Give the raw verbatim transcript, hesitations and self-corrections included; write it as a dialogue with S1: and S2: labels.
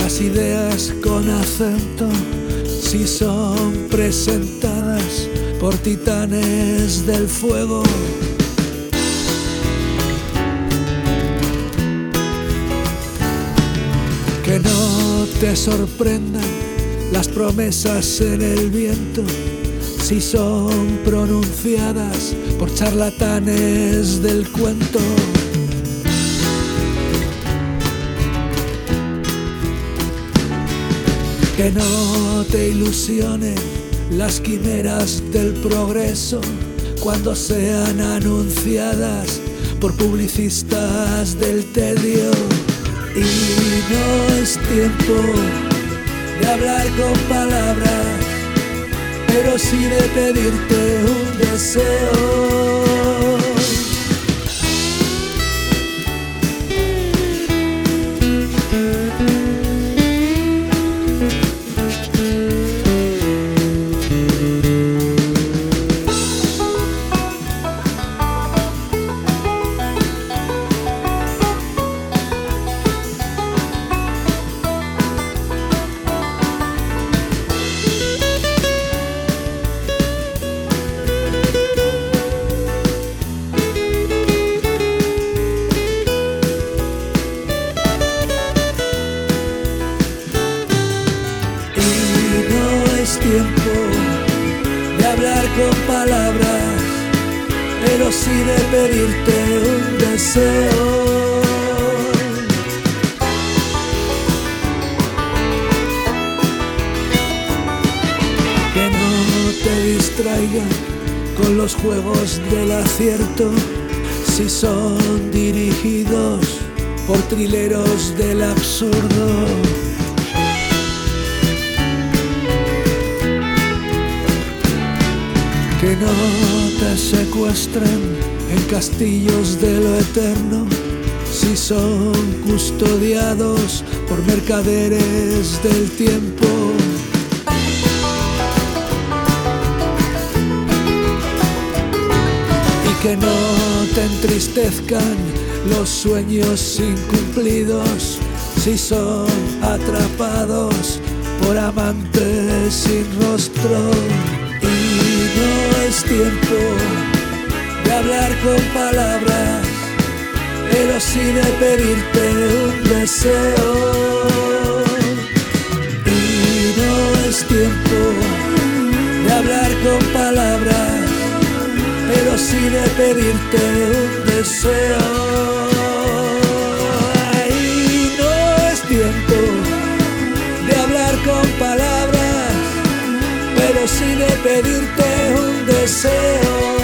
S1: las ideas con acento, si son presentadas por titanes del fuego. Que no te sorprendan las promesas en el viento, si son pronunciadas por charlatanes del cuento. Que no te ilusionen las quimeras del progreso cuando sean anunciadas por publicistas del tedio. Y no es tiempo de hablar con palabras, pero sí de pedirte un deseo. Es tiempo de hablar con palabras, pero sí de pedirte un deseo. Que no te distraigan con los juegos del acierto, si son dirigidos por trileros del absurdo. Que no te secuestren en castillos de lo eterno, si son custodiados por mercaderes del tiempo. Y que no te entristezcan los sueños incumplidos, si son atrapados por amantes sin rostro. No es tiempo de hablar con palabras, pero sí de pedirte un deseo. Y no es tiempo de hablar con palabras, pero sí de pedirte un deseo. Y no es tiempo de hablar con palabras, pero sí de pedirte un deseo.